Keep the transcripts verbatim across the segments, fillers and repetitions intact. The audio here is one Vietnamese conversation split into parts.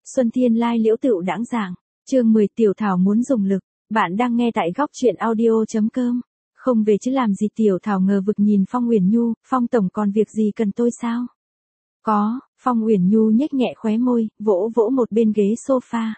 Xuân Thiên Lai Liễu Tựu Đãng Giảng, chương mười Tiểu Thảo muốn dùng lực, bạn đang nghe tại góc truyện audio.com. Không về chứ làm gì? Tiểu Thảo ngờ vực nhìn Phong Uyển Nhu, Phong tổng còn việc gì cần tôi sao? Có, Phong Uyển Nhu nhếch nhẹ khóe môi, vỗ vỗ một bên ghế sofa.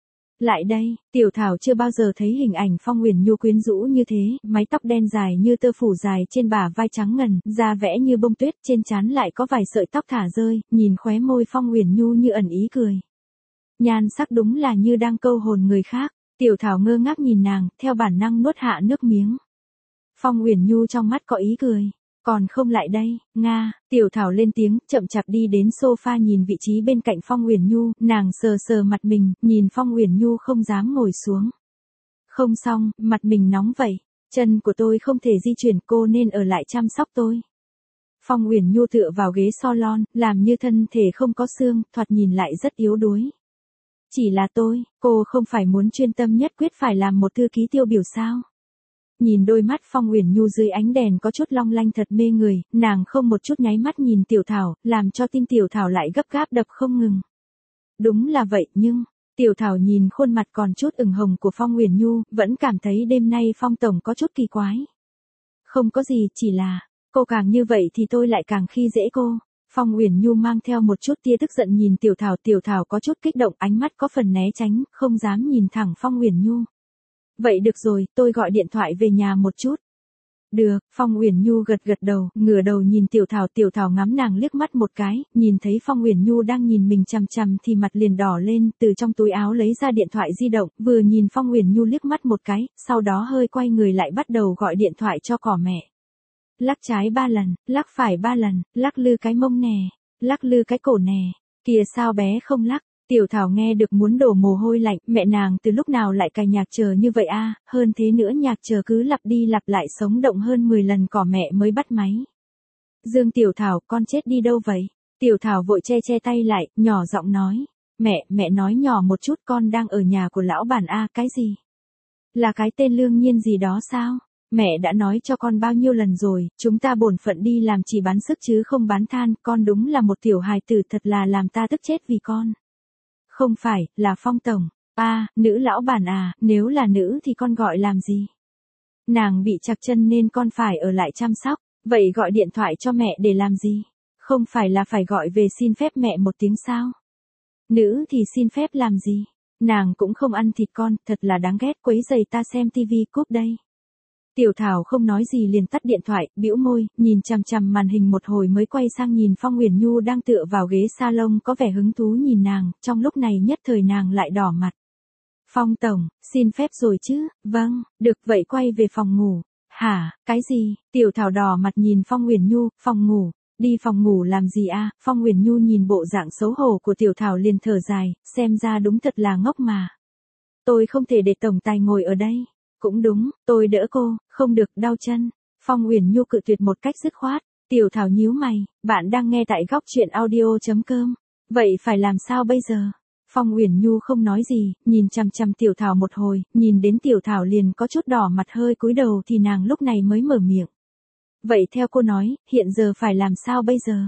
Lại đây, Tiểu Thảo chưa bao giờ thấy hình ảnh Phong Uyển Nhu quyến rũ như thế, mái tóc đen dài như tơ phủ dài trên bả vai trắng ngần, da vẽ như bông tuyết, trên trán lại có vài sợi tóc thả rơi, nhìn khóe môi Phong Uyển Nhu như ẩn ý cười. Nhan sắc đúng là như đang câu hồn người khác. Tiểu Thảo ngơ ngác nhìn nàng, theo bản năng nuốt hạ nước miếng. Phong Uyển Nhu trong mắt có ý cười. Còn không lại đây, Nga, Tiểu Thảo lên tiếng, chậm chạp đi đến sofa nhìn vị trí bên cạnh Phong Uyển Nhu, nàng sờ sờ mặt mình, nhìn Phong Uyển Nhu không dám ngồi xuống. Không xong, mặt mình nóng vậy, chân của tôi không thể di chuyển, cô nên ở lại chăm sóc tôi. Phong Uyển Nhu tựa vào ghế salon, làm như thân thể không có xương, thoạt nhìn lại rất yếu đuối. Chỉ là tôi, cô không phải muốn chuyên tâm nhất quyết phải làm một thư ký tiêu biểu sao? Nhìn đôi mắt Phong Uyển Nhu dưới ánh đèn có chút long lanh thật mê người, nàng không một chút nháy mắt nhìn Tiểu Thảo, làm cho tim Tiểu Thảo lại gấp gáp đập không ngừng. Đúng là vậy nhưng, Tiểu Thảo nhìn khuôn mặt còn chút ửng hồng của Phong Uyển Nhu, vẫn cảm thấy đêm nay Phong tổng có chút kỳ quái. Không có gì, chỉ là, cô càng như vậy thì tôi lại càng khi dễ cô. Phong Uyển Nhu mang theo một chút tia tức giận nhìn Tiểu Thảo, Tiểu Thảo có chút kích động, ánh mắt có phần né tránh, không dám nhìn thẳng Phong Uyển Nhu. Vậy được rồi, tôi gọi điện thoại về nhà một chút. Được, Phong Uyển Nhu gật gật đầu, ngửa đầu nhìn Tiểu Thảo, Tiểu Thảo ngắm nàng liếc mắt một cái, nhìn thấy Phong Uyển Nhu đang nhìn mình chằm chằm thì mặt liền đỏ lên, từ trong túi áo lấy ra điện thoại di động, vừa nhìn Phong Uyển Nhu liếc mắt một cái, sau đó hơi quay người lại bắt đầu gọi điện thoại cho cỏ mẹ. Lắc trái ba lần, lắc phải ba lần, lắc lư cái mông nè, lắc lư cái cổ nè, kìa sao bé không lắc. Tiểu Thảo nghe được muốn đổ mồ hôi lạnh, mẹ nàng từ lúc nào lại cài nhạc chờ như vậy a? Hơn thế nữa nhạc chờ cứ lặp đi lặp lại sống động hơn mười lần cỏ mẹ mới bắt máy. Dương Tiểu Thảo, con chết đi đâu vậy? Tiểu Thảo vội che che tay lại, nhỏ giọng nói, mẹ, mẹ nói nhỏ một chút, con đang ở nhà của lão bản a. Cái gì? Là cái tên Lương Nhiên gì đó sao? Mẹ đã nói cho con bao nhiêu lần rồi, chúng ta bổn phận đi làm chỉ bán sức chứ không bán than, con đúng là một tiểu hài tử, thật là làm ta tức chết vì con. Không phải, là Phong tổng. A, à, nữ lão bản à, nếu là nữ thì con gọi làm gì? Nàng bị trặc chân nên con phải ở lại chăm sóc, vậy gọi điện thoại cho mẹ để làm gì? Không phải là phải gọi về xin phép mẹ một tiếng sao? Nữ thì xin phép làm gì? Nàng cũng không ăn thịt con, thật là đáng ghét, quấy rầy ta xem tivi, cúp đây. Tiểu Thảo không nói gì liền tắt điện thoại, bĩu môi, nhìn chằm chằm màn hình một hồi mới quay sang nhìn Phong Uyển Nhu đang tựa vào ghế salon có vẻ hứng thú nhìn nàng, trong lúc này nhất thời nàng lại đỏ mặt. Phong tổng, xin phép rồi chứ? Vâng, được, vậy quay về phòng ngủ. Hả, cái gì? Tiểu Thảo đỏ mặt nhìn Phong Uyển Nhu, phòng ngủ, đi phòng ngủ làm gì a? Phong Uyển Nhu nhìn bộ dạng xấu hổ của Tiểu Thảo liền thở dài, xem ra đúng thật là ngốc mà. Tôi không thể để tổng tài ngồi ở đây. Cũng đúng, tôi đỡ cô, không được, đau chân. Phong Uyển Nhu cự tuyệt một cách dứt khoát. Tiểu Thảo nhíu mày, bạn đang nghe tại góc truyện audio.com. Vậy phải làm sao bây giờ? Phong Uyển Nhu không nói gì, nhìn chằm chằm Tiểu Thảo một hồi, nhìn đến Tiểu Thảo liền có chút đỏ mặt hơi cúi đầu thì nàng lúc này mới mở miệng. Vậy theo cô nói, hiện giờ phải làm sao bây giờ?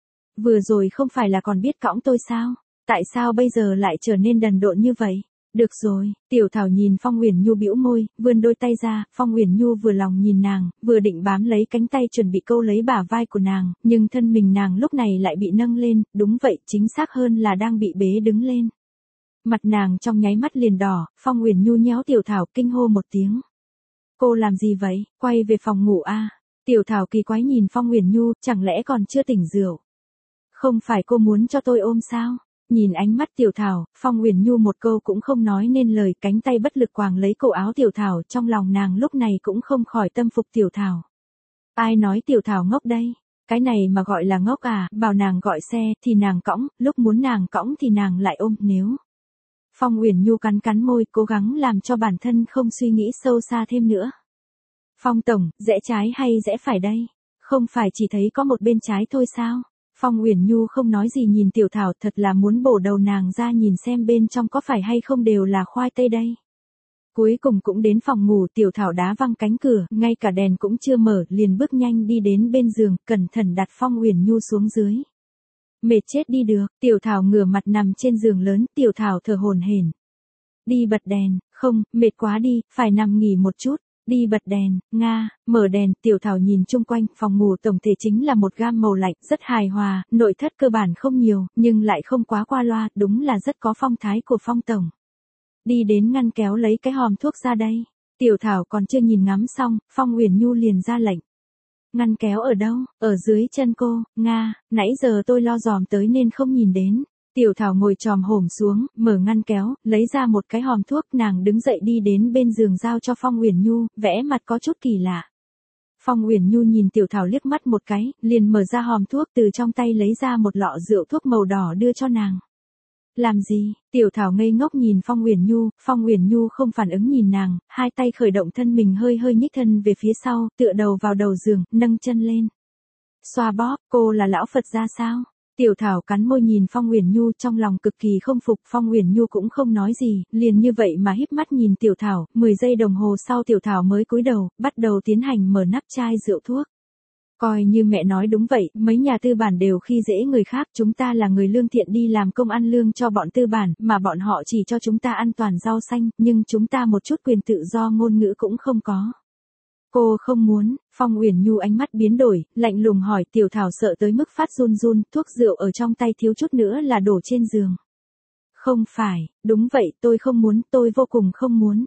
Vừa rồi không phải là còn biết cõng tôi sao? Tại sao bây giờ lại trở nên đần độn như vậy? Được rồi, Tiểu Thảo nhìn Phong Uyển Nhu bĩu môi, vươn đôi tay ra, Phong Uyển Nhu vừa lòng nhìn nàng, vừa định bám lấy cánh tay chuẩn bị câu lấy bả vai của nàng, nhưng thân mình nàng lúc này lại bị nâng lên, đúng vậy, chính xác hơn là đang bị bế đứng lên. Mặt nàng trong nháy mắt liền đỏ, Phong Uyển Nhu nhéo Tiểu Thảo kinh hô một tiếng. Cô làm gì vậy, quay về phòng ngủ a? Tiểu Thảo kỳ quái nhìn Phong Uyển Nhu, chẳng lẽ còn chưa tỉnh rượu? Không phải cô muốn cho tôi ôm sao? Nhìn ánh mắt Tiểu Thảo, Phong Uyển Nhu một câu cũng không nói nên lời, cánh tay bất lực quàng lấy cổ áo Tiểu Thảo, trong lòng nàng lúc này cũng không khỏi tâm phục Tiểu Thảo. Ai nói Tiểu Thảo ngốc đây? Cái này mà gọi là ngốc à, bảo nàng gọi xe thì nàng cõng, lúc muốn nàng cõng thì nàng lại ôm, nếu. Phong Uyển Nhu cắn cắn môi, cố gắng làm cho bản thân không suy nghĩ sâu xa thêm nữa. Phong tổng, rẽ trái hay rẽ phải đây? Không phải chỉ thấy có một bên trái thôi sao? Phong Uyển Nhu không nói gì nhìn Tiểu Thảo, thật là muốn bổ đầu nàng ra nhìn xem bên trong có phải hay không đều là khoai tây đây. Cuối cùng cũng đến phòng ngủ, Tiểu Thảo đá văng cánh cửa, ngay cả đèn cũng chưa mở, liền bước nhanh đi đến bên giường, cẩn thận đặt Phong Uyển Nhu xuống dưới. Mệt chết đi được, Tiểu Thảo ngửa mặt nằm trên giường lớn, Tiểu Thảo thở hổn hển. Đi bật đèn, không, mệt quá đi, phải nằm nghỉ một chút. Đi bật đèn, Nga, mở đèn, Tiểu Thảo nhìn chung quanh, phòng ngủ tổng thể chính là một gam màu lạnh, rất hài hòa, nội thất cơ bản không nhiều, nhưng lại không quá qua loa, đúng là rất có phong thái của Phong tổng. Đi đến ngăn kéo lấy cái hòm thuốc ra đây. Tiểu Thảo còn chưa nhìn ngắm xong, Phong Uyển Nhu liền ra lệnh. Ngăn kéo ở đâu? Ở dưới chân cô, Nga, nãy giờ tôi lo dòm tới nên không nhìn đến. Tiểu Thảo ngồi chòm hổm xuống, mở ngăn kéo, lấy ra một cái hòm thuốc, nàng đứng dậy đi đến bên giường giao cho Phong Uyển Nhu, vẽ mặt có chút kỳ lạ. Phong Uyển Nhu nhìn Tiểu Thảo liếc mắt một cái, liền mở ra hòm thuốc, từ trong tay lấy ra một lọ rượu thuốc màu đỏ đưa cho nàng. Làm gì? Tiểu Thảo ngây ngốc nhìn Phong Uyển Nhu, Phong Uyển Nhu không phản ứng nhìn nàng, hai tay khởi động thân mình hơi hơi nhích thân về phía sau, tựa đầu vào đầu giường, nâng chân lên. Xoa bóp, cô là lão Phật gia sao? Tiểu Thảo cắn môi nhìn Phong Uyển Nhu, trong lòng cực kỳ không phục, Phong Uyển Nhu cũng không nói gì, liền như vậy mà híp mắt nhìn Tiểu Thảo, mười giây đồng hồ sau Tiểu Thảo mới cúi đầu, bắt đầu tiến hành mở nắp chai rượu thuốc. Coi như mẹ nói đúng vậy, mấy nhà tư bản đều khi dễ người khác, chúng ta là người lương thiện đi làm công ăn lương cho bọn tư bản, mà bọn họ chỉ cho chúng ta ăn toàn rau xanh, nhưng chúng ta một chút quyền tự do ngôn ngữ cũng không có. Cô không muốn, Phong Uyển Nhu ánh mắt biến đổi, lạnh lùng hỏi. Tiểu Thảo sợ tới mức phát run run, thuốc rượu ở trong tay thiếu chút nữa là đổ trên giường. Không phải, đúng vậy, tôi không muốn, tôi vô cùng không muốn.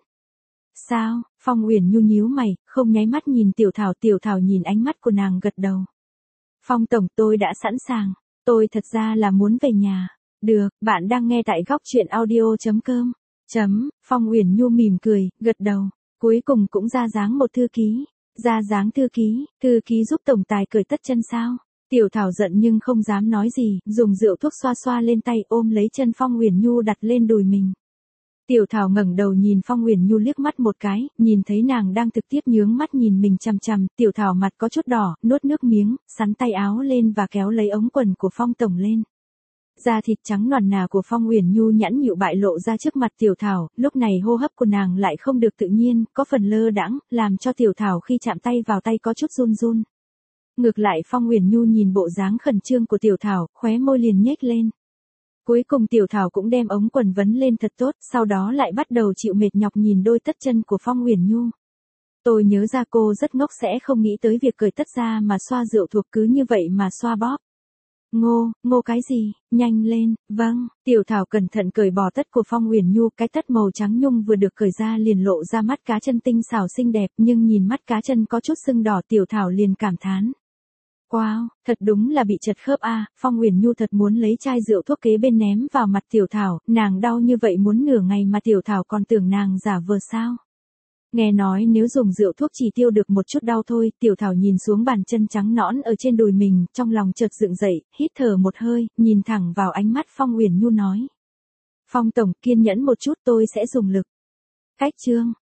Sao? Phong Uyển Nhu nhíu mày, không nháy mắt nhìn Tiểu Thảo, Tiểu Thảo nhìn ánh mắt của nàng gật đầu. Phong tổng, tôi đã sẵn sàng, tôi thật ra là muốn về nhà. Được, bạn đang nghe tại góc truyện audio chấm com. Chấm, Phong Uyển Nhu mỉm cười, gật đầu. Cuối cùng cũng ra dáng một thư ký. Ra dáng thư ký, thư ký giúp tổng tài cởi tất chân sao? Tiểu Thảo giận nhưng không dám nói gì, dùng rượu thuốc xoa xoa lên tay, ôm lấy chân Phong Uyển Nhu đặt lên đùi mình. Tiểu Thảo ngẩng đầu nhìn Phong Uyển Nhu liếc mắt một cái, nhìn thấy nàng đang trực tiếp nhướng mắt nhìn mình chằm chằm, Tiểu Thảo mặt có chút đỏ, nuốt nước miếng, sắn tay áo lên và kéo lấy ống quần của Phong tổng lên. Da thịt trắng nõn nà của Phong Uyển Nhu nhẵn nhụi bại lộ ra trước mặt Tiểu Thảo, lúc này hô hấp của nàng lại không được tự nhiên, có phần lơ đãng, làm cho Tiểu Thảo khi chạm tay vào tay có chút run run. Ngược lại Phong Uyển Nhu nhìn bộ dáng khẩn trương của Tiểu Thảo, khóe môi liền nhếch lên. Cuối cùng Tiểu Thảo cũng đem ống quần vấn lên thật tốt, sau đó lại bắt đầu chịu mệt nhọc nhìn đôi tất chân của Phong Uyển Nhu. Tôi nhớ ra cô rất ngốc sẽ không nghĩ tới việc cởi tất ra mà xoa rượu thuộc cứ như vậy mà xoa bóp. Ngô, ngô cái gì, nhanh lên, vâng, Tiểu Thảo cẩn thận cởi bỏ tất của Phong Uyển Nhu, cái tất màu trắng nhung vừa được cởi ra liền lộ ra mắt cá chân tinh xảo xinh đẹp, nhưng nhìn mắt cá chân có chút sưng đỏ Tiểu Thảo liền cảm thán. Wow, thật đúng là bị chật khớp a. À, Phong Uyển Nhu thật muốn lấy chai rượu thuốc kế bên ném vào mặt Tiểu Thảo, nàng đau như vậy muốn nửa ngày mà Tiểu Thảo còn tưởng nàng giả vờ sao. Nghe nói nếu dùng rượu thuốc chỉ tiêu được một chút đau thôi, Tiểu Thảo nhìn xuống bàn chân trắng nõn ở trên đùi mình, trong lòng chợt dựng dậy, hít thở một hơi, nhìn thẳng vào ánh mắt Phong Uyển Nhu nói. Phong tổng, kiên nhẫn một chút tôi sẽ dùng lực. Cách chương.